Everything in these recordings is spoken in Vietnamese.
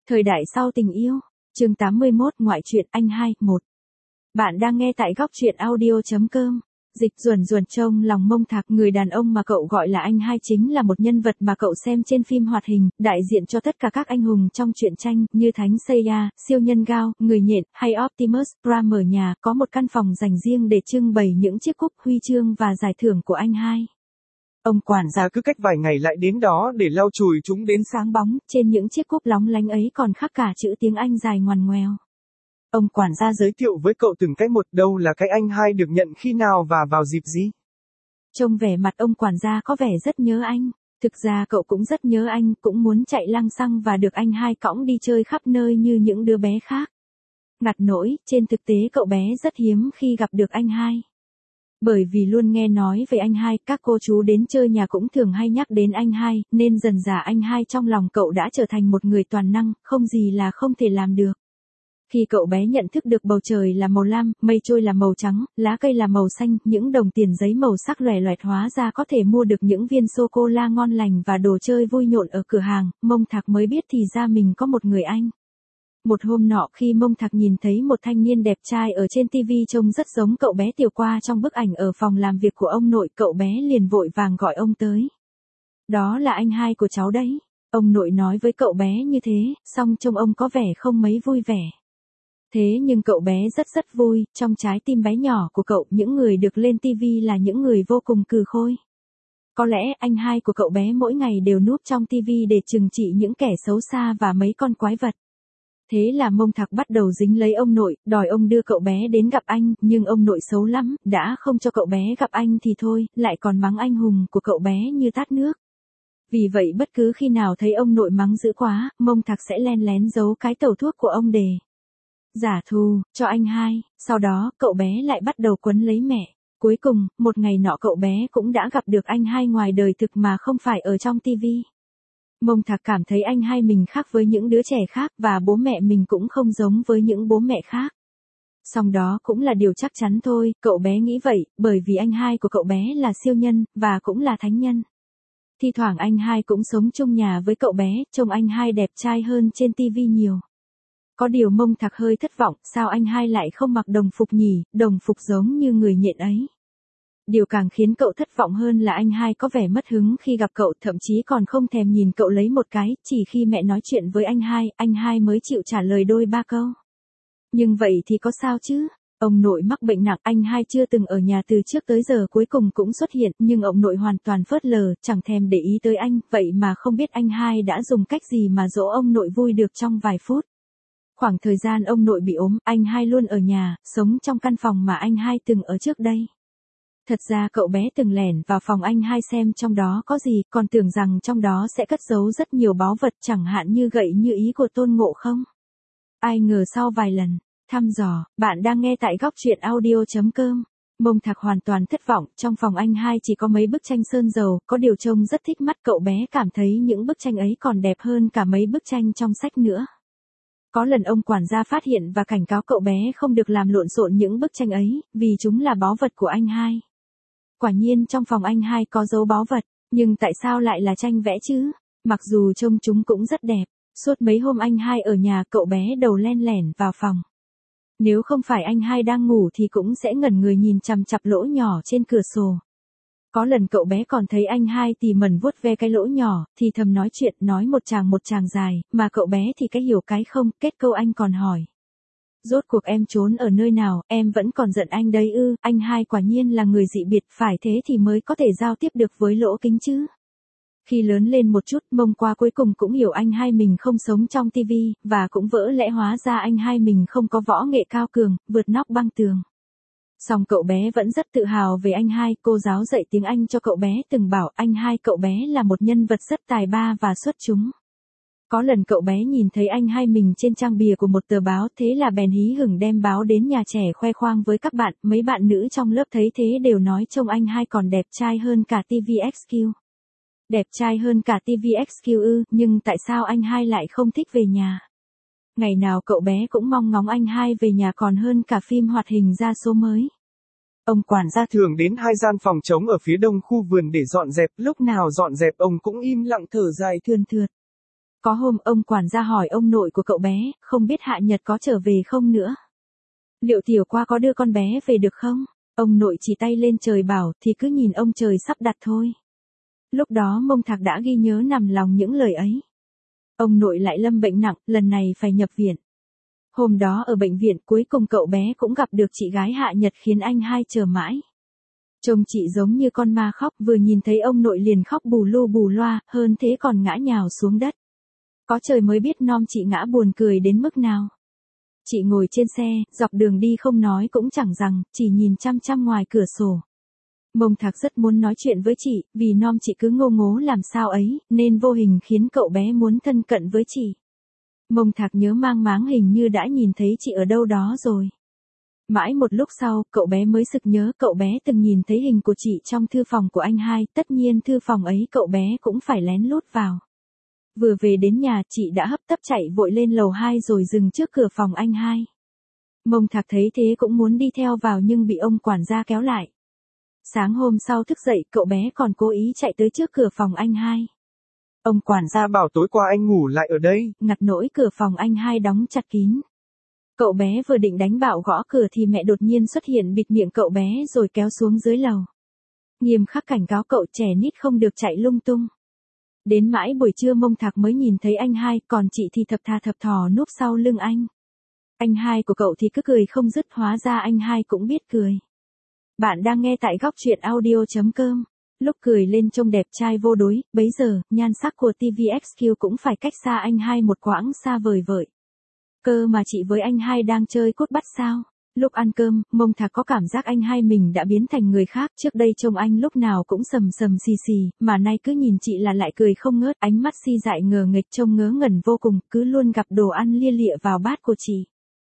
Thời đại sau tình yêu, chương 81 ngoại truyện anh hai, 1. Bạn đang nghe tại góc truyện audio.com. Dịch ruồn ruồn trong lòng Mông Thạc, người đàn ông mà cậu gọi là anh hai chính là một nhân vật mà cậu xem trên phim hoạt hình, đại diện cho tất cả các anh hùng trong truyện tranh, như Thánh Seiya, siêu nhân Gao, người nhện, hay Optimus Prime. Ở nhà, có một căn phòng dành riêng để trưng bày những chiếc cúp, huy chương và giải thưởng của anh hai. Ông quản gia cứ cách vài ngày lại đến đó để lau chùi chúng đến sáng bóng, trên những chiếc cúp lóng lánh ấy còn khắc cả chữ tiếng Anh dài ngoằn ngoèo. Ông quản gia giới thiệu với cậu từng cái một, đâu là cái anh hai được nhận khi nào và vào dịp gì. Trông vẻ mặt ông quản gia có vẻ rất nhớ anh. Thực ra cậu cũng rất nhớ anh, cũng muốn chạy lăng xăng và được anh hai cõng đi chơi khắp nơi như những đứa bé khác. Ngặt nỗi, trên thực tế cậu bé rất hiếm khi gặp được anh hai. Bởi vì luôn nghe nói về anh hai, các cô chú đến chơi nhà cũng thường hay nhắc đến anh hai, nên dần dà anh hai trong lòng cậu đã trở thành một người toàn năng, không gì là không thể làm được. Khi cậu bé nhận thức được bầu trời là màu lam, mây trôi là màu trắng, lá cây là màu xanh, những đồng tiền giấy màu sắc lòe loẹt hóa ra có thể mua được những viên sô-cô-la ngon lành và đồ chơi vui nhộn ở cửa hàng, Mông Thạc mới biết thì ra mình có một người anh. Một hôm nọ khi Mông Thạc nhìn thấy một thanh niên đẹp trai ở trên TV trông rất giống cậu bé Tiểu Qua trong bức ảnh ở phòng làm việc của ông nội, cậu bé liền vội vàng gọi ông tới. Đó là anh hai của cháu đấy. Ông nội nói với cậu bé như thế, song trông ông có vẻ không mấy vui vẻ. Thế nhưng cậu bé rất vui, trong trái tim bé nhỏ của cậu, những người được lên TV là những người vô cùng cừ khôi. Có lẽ anh hai của cậu bé mỗi ngày đều núp trong TV để trừng trị những kẻ xấu xa và mấy con quái vật. Thế là Mông Thạc bắt đầu dính lấy ông nội, đòi ông đưa cậu bé đến gặp anh, nhưng ông nội xấu lắm, đã không cho cậu bé gặp anh thì thôi, lại còn mắng anh hùng của cậu bé như tát nước. Vì vậy bất cứ khi nào thấy ông nội mắng dữ quá, Mông Thạc sẽ len lén giấu cái tẩu thuốc của ông để trả thù cho anh hai, sau đó cậu bé lại bắt đầu quấn lấy mẹ. Cuối cùng, một ngày nọ cậu bé cũng đã gặp được anh hai ngoài đời thực mà không phải ở trong TV. Mông Thạc cảm thấy anh hai mình khác với những đứa trẻ khác và bố mẹ mình cũng không giống với những bố mẹ khác. Song đó cũng là điều chắc chắn thôi, cậu bé nghĩ vậy, bởi vì anh hai của cậu bé là siêu nhân, và cũng là thánh nhân. Thi thoảng anh hai cũng sống chung nhà với cậu bé, trông anh hai đẹp trai hơn trên TV nhiều. Có điều Mông Thạc hơi thất vọng, sao anh hai lại không mặc đồng phục nhỉ, đồng phục giống như người nhện ấy. Điều càng khiến cậu thất vọng hơn là anh hai có vẻ mất hứng khi gặp cậu, thậm chí còn không thèm nhìn cậu lấy một cái, chỉ khi mẹ nói chuyện với anh hai mới chịu trả lời đôi ba câu. Nhưng vậy thì có sao chứ? Ông nội mắc bệnh nặng, anh hai chưa từng ở nhà từ trước tới giờ, cuối cùng cũng xuất hiện, nhưng ông nội hoàn toàn phớt lờ, chẳng thèm để ý tới anh, vậy mà không biết anh hai đã dùng cách gì mà dỗ ông nội vui được trong vài phút. Khoảng thời gian ông nội bị ốm, anh hai luôn ở nhà, sống trong căn phòng mà anh hai từng ở trước đây. Thật ra cậu bé từng lẻn vào phòng anh hai xem trong đó có gì, còn tưởng rằng trong đó sẽ cất giấu rất nhiều báu vật, chẳng hạn như gậy như ý của Tôn Ngộ Không. Ai ngờ sau vài lần thăm dò, bạn đang nghe tại góc truyện audio.com. Mông Thạc hoàn toàn thất vọng, trong phòng anh hai chỉ có mấy bức tranh sơn dầu, có điều trông rất thích mắt, cậu bé cảm thấy những bức tranh ấy còn đẹp hơn cả mấy bức tranh trong sách nữa. Có lần ông quản gia phát hiện và cảnh cáo cậu bé không được làm lộn xộn những bức tranh ấy, vì chúng là báu vật của anh hai. Quả nhiên trong phòng anh hai có dấu báu vật, nhưng tại sao lại là tranh vẽ chứ? Mặc dù trông chúng cũng rất đẹp, suốt mấy hôm anh hai ở nhà, cậu bé đầu len lẻn vào phòng. Nếu không phải anh hai đang ngủ thì cũng sẽ ngẩn người nhìn chằm chằm lỗ nhỏ trên cửa sổ. Có lần cậu bé còn thấy anh hai tỉ mẩn vuốt ve cái lỗ nhỏ, thì thầm nói chuyện, nói một tràng dài, mà cậu bé thì cái hiểu cái không, kết câu anh còn hỏi. Rốt cuộc em trốn ở nơi nào, em vẫn còn giận anh đấy ư? Anh hai quả nhiên là người dị biệt, phải thế thì mới có thể giao tiếp được với lỗ kính chứ. Khi lớn lên một chút, Mông Qua cuối cùng cũng hiểu anh hai mình không sống trong TV, và cũng vỡ lẽ hóa ra anh hai mình không có võ nghệ cao cường, vượt nóc băng tường. Song cậu bé vẫn rất tự hào về anh hai, cô giáo dạy tiếng Anh cho cậu bé từng bảo anh hai cậu bé là một nhân vật rất tài ba và xuất chúng. Có lần cậu bé nhìn thấy anh hai mình trên trang bìa của một tờ báo, thế là bèn hí hửng đem báo đến nhà trẻ khoe khoang với các bạn, mấy bạn nữ trong lớp thấy thế đều nói trông anh hai còn đẹp trai hơn cả TVXQ. Đẹp trai hơn cả TVXQ ư, nhưng tại sao anh hai lại không thích về nhà? Ngày nào cậu bé cũng mong ngóng anh hai về nhà còn hơn cả phim hoạt hình ra số mới. Ông quản gia thường đến hai gian phòng trống ở phía đông khu vườn để dọn dẹp, lúc nào dọn dẹp ông cũng im lặng thở dài thườn thượt. Có hôm ông quản gia hỏi ông nội của cậu bé, không biết Hạ Nhật có trở về không nữa. Liệu tiểu qua có đưa con bé về được không? Ông nội chỉ tay lên trời bảo thì cứ nhìn ông trời sắp đặt thôi. Lúc đó Mông Thạc đã ghi nhớ nằm lòng những lời ấy. Ông nội lại lâm bệnh nặng, lần này phải nhập viện. Hôm đó ở bệnh viện cuối cùng cậu bé cũng gặp được chị gái Hạ Nhật khiến anh hai chờ mãi. Trông chị giống như con ma khóc, vừa nhìn thấy ông nội liền khóc bù lu bù loa, hơn thế còn ngã nhào xuống đất. Có trời mới biết nom chị ngã buồn cười đến mức nào. Chị ngồi trên xe, dọc đường đi không nói cũng chẳng rằng, chỉ nhìn chăm chăm ngoài cửa sổ. Mông Thạc rất muốn nói chuyện với chị, vì nom chị cứ ngô ngố làm sao ấy, nên vô hình khiến cậu bé muốn thân cận với chị. Mông Thạc nhớ mang máng hình như đã nhìn thấy chị ở đâu đó rồi. Mãi một lúc sau, cậu bé mới sực nhớ cậu bé từng nhìn thấy hình của chị trong thư phòng của anh hai, tất nhiên thư phòng ấy cậu bé cũng phải lén lút vào. Vừa về đến nhà, chị đã hấp tấp chạy vội lên lầu 2 rồi dừng trước cửa phòng anh hai. Mông Thạc thấy thế cũng muốn đi theo vào nhưng bị ông quản gia kéo lại. Sáng hôm sau thức dậy, cậu bé còn cố ý chạy tới trước cửa phòng anh hai. Ông quản gia bảo tối qua anh ngủ lại ở đây. Ngặt nỗi cửa phòng anh hai đóng chặt kín. Cậu bé vừa định đánh bạo gõ cửa thì mẹ đột nhiên xuất hiện bịt miệng cậu bé rồi kéo xuống dưới lầu. Nghiêm khắc cảnh cáo cậu trẻ nít không được chạy lung tung. Đến mãi buổi trưa Mông Thạc mới nhìn thấy anh hai, còn chị thì thập thà thập thò núp sau lưng anh. Anh hai của cậu thì cứ cười không dứt, hóa ra anh hai cũng biết cười. Bạn đang nghe tại góc truyện audio.com. Lúc cười lên trông đẹp trai vô đối, bấy giờ, nhan sắc của TVXQ cũng phải cách xa anh hai một quãng xa vời vợi. Cơ mà chị với anh hai đang chơi cút bắt sao? Lúc ăn cơm, Mông Thạc có cảm giác anh hai mình đã biến thành người khác, trước đây trông anh lúc nào cũng sầm sầm xì xì, mà nay cứ nhìn chị là lại cười không ngớt, ánh mắt si dại ngờ nghệch trông ngớ ngẩn vô cùng, cứ luôn gặp đồ ăn lia lịa vào bát của chị.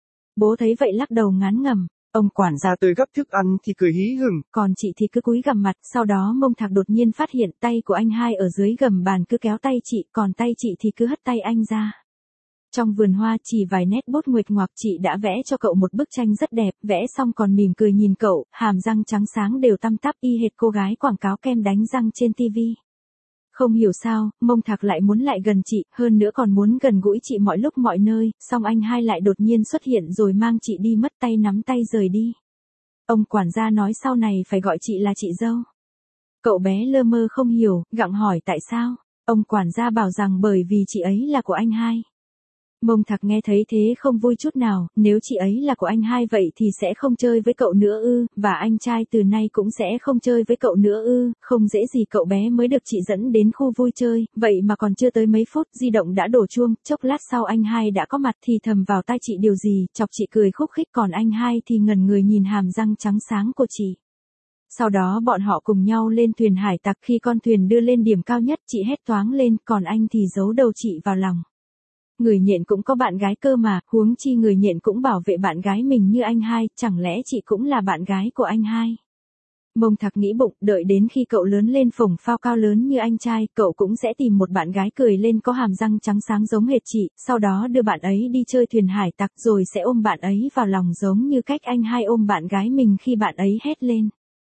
Bố thấy vậy lắc đầu ngán ngẩm. Ông quản gia tới gấp thức ăn thì cười hí hửng. Còn chị thì cứ cúi gằm mặt, sau đó Mông Thạc đột nhiên phát hiện tay của anh hai ở dưới gầm bàn cứ kéo tay chị, còn tay chị thì cứ hất tay anh ra. Trong vườn hoa chỉ vài nét bút nguệch ngoạc chị đã vẽ cho cậu một bức tranh rất đẹp, vẽ xong còn mỉm cười nhìn cậu, hàm răng trắng sáng đều tăm tắp y hệt cô gái quảng cáo kem đánh răng trên tivi. Không hiểu sao, Mông Thạc lại muốn lại gần chị, hơn nữa còn muốn gần gũi chị mọi lúc mọi nơi, song anh hai lại đột nhiên xuất hiện rồi mang chị đi mất, tay nắm tay rời đi. Ông quản gia nói sau này phải gọi chị là chị dâu. Cậu bé lơ mơ không hiểu, gặng hỏi tại sao. Ông quản gia bảo rằng bởi vì chị ấy là của anh hai. Mông Thạc nghe thấy thế không vui chút nào, nếu chị ấy là của anh hai vậy thì sẽ không chơi với cậu nữa ư, và anh trai từ nay cũng sẽ không chơi với cậu nữa ư, không dễ gì cậu bé mới được chị dẫn đến khu vui chơi, vậy mà còn chưa tới mấy phút di động đã đổ chuông, chốc lát sau anh hai đã có mặt thì thầm vào tai chị điều gì, chọc chị cười khúc khích, còn anh hai thì ngẩn người nhìn hàm răng trắng sáng của chị. Sau đó bọn họ cùng nhau lên thuyền hải tặc, khi con thuyền đưa lên điểm cao nhất chị hét toáng lên, còn anh thì giấu đầu chị vào lòng. Người nhện cũng có bạn gái cơ mà, huống chi người nhện cũng bảo vệ bạn gái mình như anh hai, chẳng lẽ chị cũng là bạn gái của anh hai? Mông Thạc nghĩ bụng, đợi đến khi cậu lớn lên phồng phao cao lớn như anh trai, cậu cũng sẽ tìm một bạn gái cười lên có hàm răng trắng sáng giống hệt chị, sau đó đưa bạn ấy đi chơi thuyền hải tặc rồi sẽ ôm bạn ấy vào lòng giống như cách anh hai ôm bạn gái mình khi bạn ấy hét lên.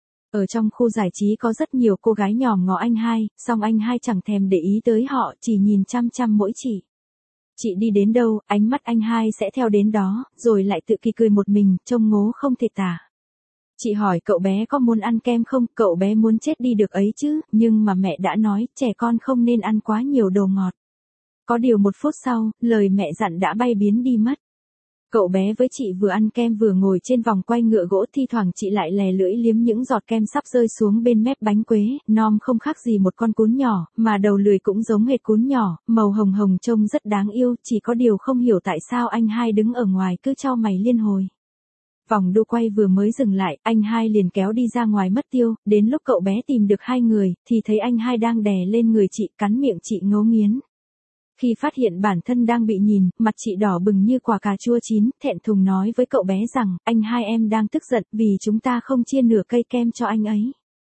Ở trong khu giải trí có rất nhiều cô gái nhòm ngó anh hai, song anh hai chẳng thèm để ý tới họ, chỉ nhìn chăm chăm mỗi chị. Chị đi đến đâu, ánh mắt anh hai sẽ theo đến đó, rồi lại tự kỳ cười một mình, trông ngố không thể tả. Chị hỏi cậu bé có muốn ăn kem không, cậu bé muốn chết đi được ấy chứ, nhưng mà mẹ đã nói, trẻ con không nên ăn quá nhiều đồ ngọt. Có điều một phút sau, lời mẹ dặn đã bay biến đi mất. Cậu bé với chị vừa ăn kem vừa ngồi trên vòng quay ngựa gỗ, thi thoảng chị lại lè lưỡi liếm những giọt kem sắp rơi xuống bên mép bánh quế, nom không khác gì một con cún nhỏ, mà đầu lười cũng giống hệt cún nhỏ, màu hồng hồng trông rất đáng yêu, chỉ có điều không hiểu tại sao anh hai đứng ở ngoài cứ chau mày liên hồi. Vòng đua quay vừa mới dừng lại, anh hai liền kéo đi ra ngoài mất tiêu, đến lúc cậu bé tìm được hai người, thì thấy anh hai đang đè lên người chị, cắn miệng chị ngấu nghiến. Khi phát hiện bản thân đang bị nhìn, mặt chị đỏ bừng như quả cà chua chín, thẹn thùng nói với cậu bé rằng, anh hai em đang tức giận vì chúng ta không chia nửa cây kem cho anh ấy.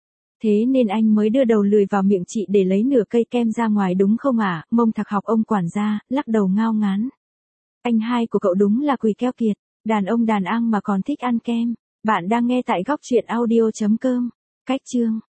Thế nên anh mới đưa đầu lười vào miệng chị để lấy nửa cây kem ra ngoài đúng không ạ? Mông Thạc học ông quản gia, lắc đầu ngao ngán. Anh hai của cậu đúng là quỳ keo kiệt, đàn ông đàn ang mà còn thích ăn kem. Bạn đang nghe tại góc truyện audio.com. Cách chương